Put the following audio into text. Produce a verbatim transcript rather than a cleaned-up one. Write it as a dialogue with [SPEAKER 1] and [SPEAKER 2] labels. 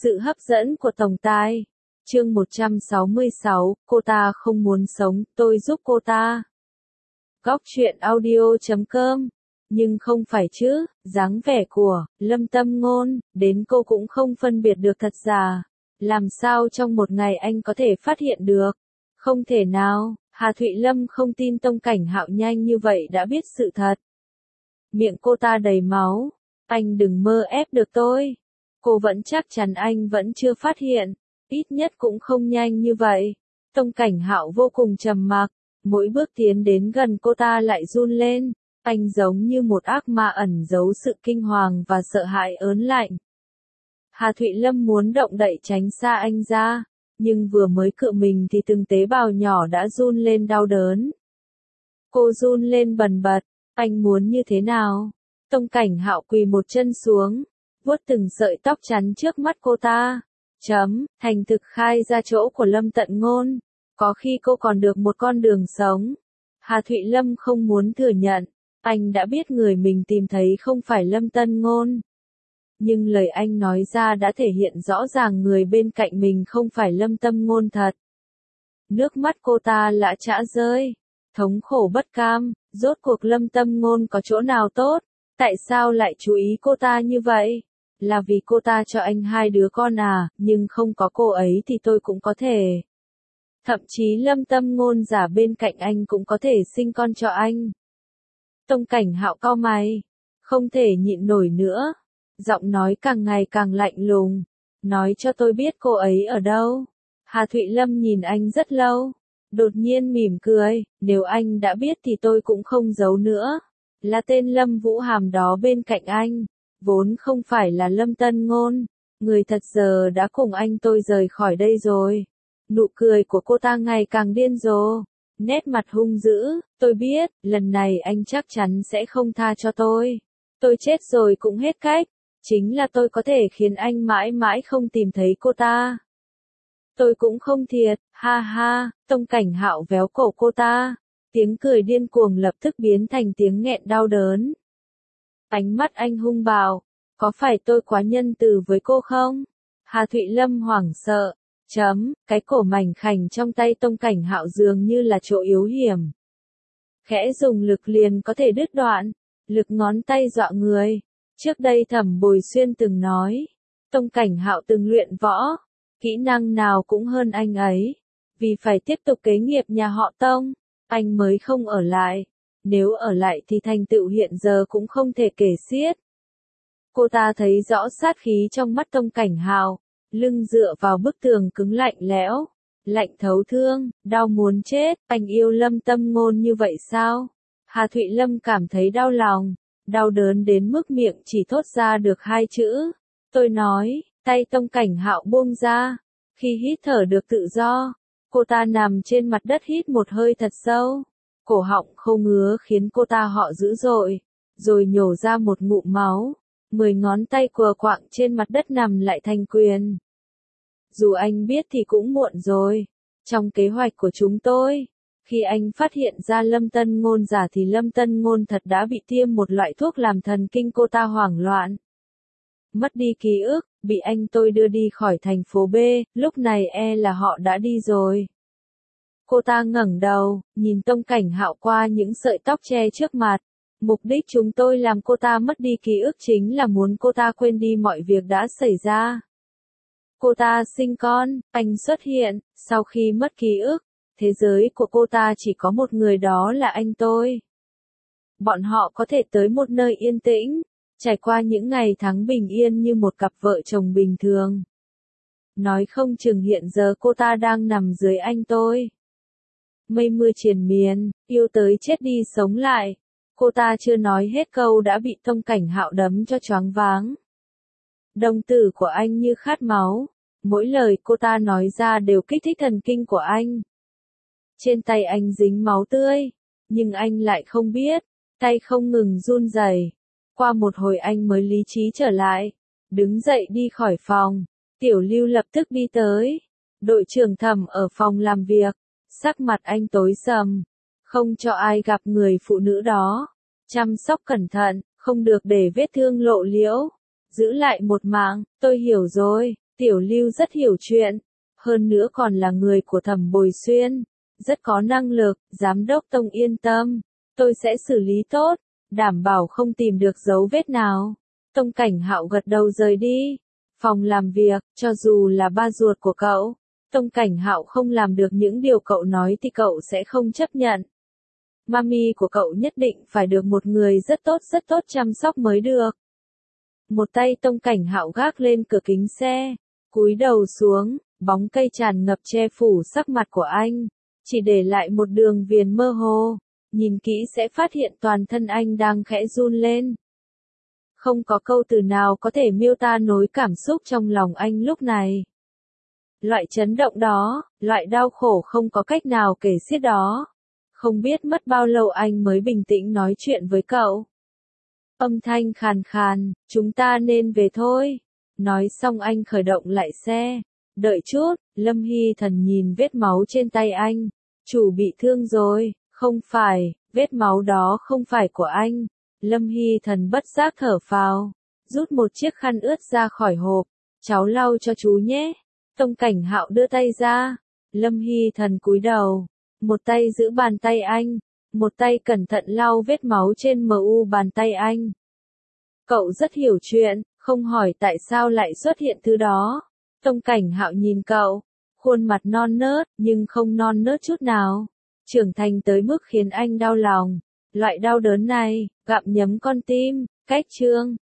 [SPEAKER 1] Sự hấp dẫn của tổng tài. Chương một trăm sáu mươi sáu, cô ta không muốn sống, tôi giúp cô ta. Góc truyện audio chấm com. Nhưng không phải chứ, dáng vẻ của Lâm Tâm Ngôn, đến cô cũng không phân biệt được thật giả. Làm sao trong một ngày anh có thể phát hiện được? Không thể nào, Hà Thụy Lâm không tin Tông Cảnh Hạo nhanh như vậy đã biết sự thật. Miệng cô ta đầy máu. Anh đừng mơ ép được tôi. Cô vẫn chắc chắn anh vẫn chưa phát hiện. Ít nhất cũng không nhanh như vậy. Tông Cảnh Hạo vô cùng trầm mặc. Mỗi bước tiến đến gần cô ta lại run lên. Anh giống như một ác ma ẩn giấu sự kinh hoàng và sợ hãi ớn lạnh. Hà Thụy Lâm muốn động đậy tránh xa anh ra. Nhưng vừa mới cựa mình thì từng tế bào nhỏ đã run lên đau đớn. Cô run lên bần bật. Anh muốn như thế nào? Tông Cảnh Hạo quỳ một chân xuống. Vuốt từng sợi tóc chắn trước mắt cô ta. Chấm, thành thực khai ra chỗ của Lâm Tận Ngôn. Có khi cô còn được một con đường sống. Hà Thụy Lâm không muốn thừa nhận. Anh đã biết người mình tìm thấy không phải Lâm Tận Ngôn. Nhưng lời anh nói ra đã thể hiện rõ ràng người bên cạnh mình không phải Lâm Tận Ngôn thật. Nước mắt cô ta lã chã rơi. Thống khổ bất cam, rốt cuộc Lâm Tận Ngôn có chỗ nào tốt? Tại sao lại chú ý cô ta như vậy? Là vì cô ta cho anh hai đứa con à, nhưng không có cô ấy thì tôi cũng có thể. Thậm chí Lâm Tận Ngôn giả bên cạnh anh cũng có thể sinh con cho anh. Tông Cảnh Hạo cau mày, không thể nhịn nổi nữa. Giọng nói càng ngày càng lạnh lùng. Nói cho tôi biết cô ấy ở đâu. Hà Thụy Lâm nhìn anh rất lâu. Đột nhiên mỉm cười, nếu anh đã biết thì tôi cũng không giấu nữa. Là tên Lâm Vũ Hàm đó bên cạnh anh. Vốn không phải là Lâm Tận Ngôn. Người thật giờ đã cùng anh tôi rời khỏi đây rồi. Nụ cười của cô ta ngày càng điên rồ. Nét mặt hung dữ, tôi biết, lần này anh chắc chắn sẽ không tha cho tôi. Tôi chết rồi cũng hết cách. Chính là tôi có thể khiến anh mãi mãi không tìm thấy cô ta. Tôi cũng không thiệt, ha ha, Tông Cảnh Hạo véo cổ cô ta. Tiếng cười điên cuồng lập tức biến thành tiếng nghẹn đau đớn. Ánh mắt anh hung bạo, có phải tôi quá nhân từ với cô không? Hà Thụy Lâm hoảng sợ, chấm, cái cổ mảnh khảnh trong tay Tông Cảnh Hạo dường như là chỗ yếu hiểm. Khẽ dùng lực liền có thể đứt đoạn, lực ngón tay dọa người. Trước đây Thẩm Bồi Xuyên từng nói, Tông Cảnh Hạo từng luyện võ, kỹ năng nào cũng hơn anh ấy. Vì phải tiếp tục kế nghiệp nhà họ Tông, anh mới không ở lại. Nếu ở lại thì thành tựu hiện giờ cũng không thể kể xiết. Cô ta thấy rõ sát khí trong mắt Tông Cảnh Hạo, lưng dựa vào bức tường cứng lạnh lẽo, lạnh thấu thương, đau muốn chết. Anh yêu Lâm Tận Ngôn như vậy sao? Hà Thụy Lâm cảm thấy đau lòng, đau đớn đến mức miệng chỉ thốt ra được hai chữ. Tôi nói, tay Tông Cảnh Hạo buông ra. Khi hít thở được tự do, cô ta nằm trên mặt đất hít một hơi thật sâu. Cổ họng khô ngứa khiến cô ta họ dữ dội, rồi nhổ ra một ngụm máu. Mười ngón tay quờ quạng trên mặt đất nằm lại thành quyền. Dù anh biết thì cũng muộn rồi. Trong kế hoạch của chúng tôi, khi anh phát hiện ra Lâm Tận Ngôn giả thì Lâm Tận Ngôn thật đã bị tiêm một loại thuốc làm thần kinh cô ta hoảng loạn. Mất đi ký ức, bị anh tôi đưa đi khỏi thành phố B, lúc này e là họ đã đi rồi. Cô ta ngẩng đầu, nhìn Tông Cảnh Hạo qua những sợi tóc che trước mặt. Mục đích chúng tôi làm cô ta mất đi ký ức chính là muốn cô ta quên đi mọi việc đã xảy ra. Cô ta sinh con, anh xuất hiện, sau khi mất ký ức, thế giới của cô ta chỉ có một người đó là anh tôi. Bọn họ có thể tới một nơi yên tĩnh, trải qua những ngày tháng bình yên như một cặp vợ chồng bình thường. Nói không chừng hiện giờ cô ta đang nằm dưới anh tôi. Mây mưa triền miên, yêu tới chết đi sống lại. Cô ta chưa nói hết câu đã bị Tông Cảnh Hạo đấm cho choáng váng. Đồng tử của anh như khát máu. Mỗi lời cô ta nói ra đều kích thích thần kinh của anh. Trên tay anh dính máu tươi. Nhưng anh lại không biết. Tay không ngừng run rẩy. Qua một hồi anh mới lý trí trở lại. Đứng dậy đi khỏi phòng. Tiểu Lưu lập tức đi tới. Đội trưởng Thẩm ở phòng làm việc. Sắc mặt anh tối sầm. Không cho ai gặp người phụ nữ đó. Chăm sóc cẩn thận, không được để vết thương lộ liễu. Giữ lại một mạng, tôi hiểu rồi. Tiểu Lưu rất hiểu chuyện, hơn nữa còn là người của Thẩm Bồi Xuyên, rất có năng lực, giám đốc Tông yên tâm, tôi sẽ xử lý tốt, đảm bảo không tìm được dấu vết nào. Tông Cảnh Hạo gật đầu rời đi. Phòng làm việc, cho dù là ba ruột của cậu, Tông Cảnh Hạo không làm được những điều cậu nói thì cậu sẽ không chấp nhận. Mami của cậu nhất định phải được một người rất tốt rất tốt chăm sóc mới được. Một tay Tông Cảnh Hạo gác lên cửa kính xe, cúi đầu xuống, bóng cây tràn ngập che phủ sắc mặt của anh, chỉ để lại một đường viền mơ hồ, nhìn kỹ sẽ phát hiện toàn thân anh đang khẽ run lên. Không có câu từ nào có thể miêu tả nỗi cảm xúc trong lòng anh lúc này. Loại chấn động đó, loại đau khổ không có cách nào kể xiết đó. Không biết mất bao lâu anh mới bình tĩnh nói chuyện với cậu. Âm thanh khàn khàn, chúng ta nên về thôi. Nói xong anh khởi động lại xe. Đợi chút, Lâm Hy Thần nhìn vết máu trên tay anh. Chủ bị thương rồi, không phải, vết máu đó không phải của anh. Lâm Hy Thần bất giác thở phào, rút một chiếc khăn ướt ra khỏi hộp. Cháu lau cho chú nhé. Tông Cảnh Hạo đưa tay ra. Lâm Hy Thần cúi đầu. Một tay giữ bàn tay anh, một tay cẩn thận lau vết máu trên mu bàn tay anh. Cậu rất hiểu chuyện, không hỏi tại sao lại xuất hiện thứ đó. Tông Cảnh Hạo nhìn cậu, khuôn mặt non nớt, nhưng không non nớt chút nào. Trưởng thành tới mức khiến anh đau lòng. Loại đau đớn này, gặm nhấm con tim. Cách chương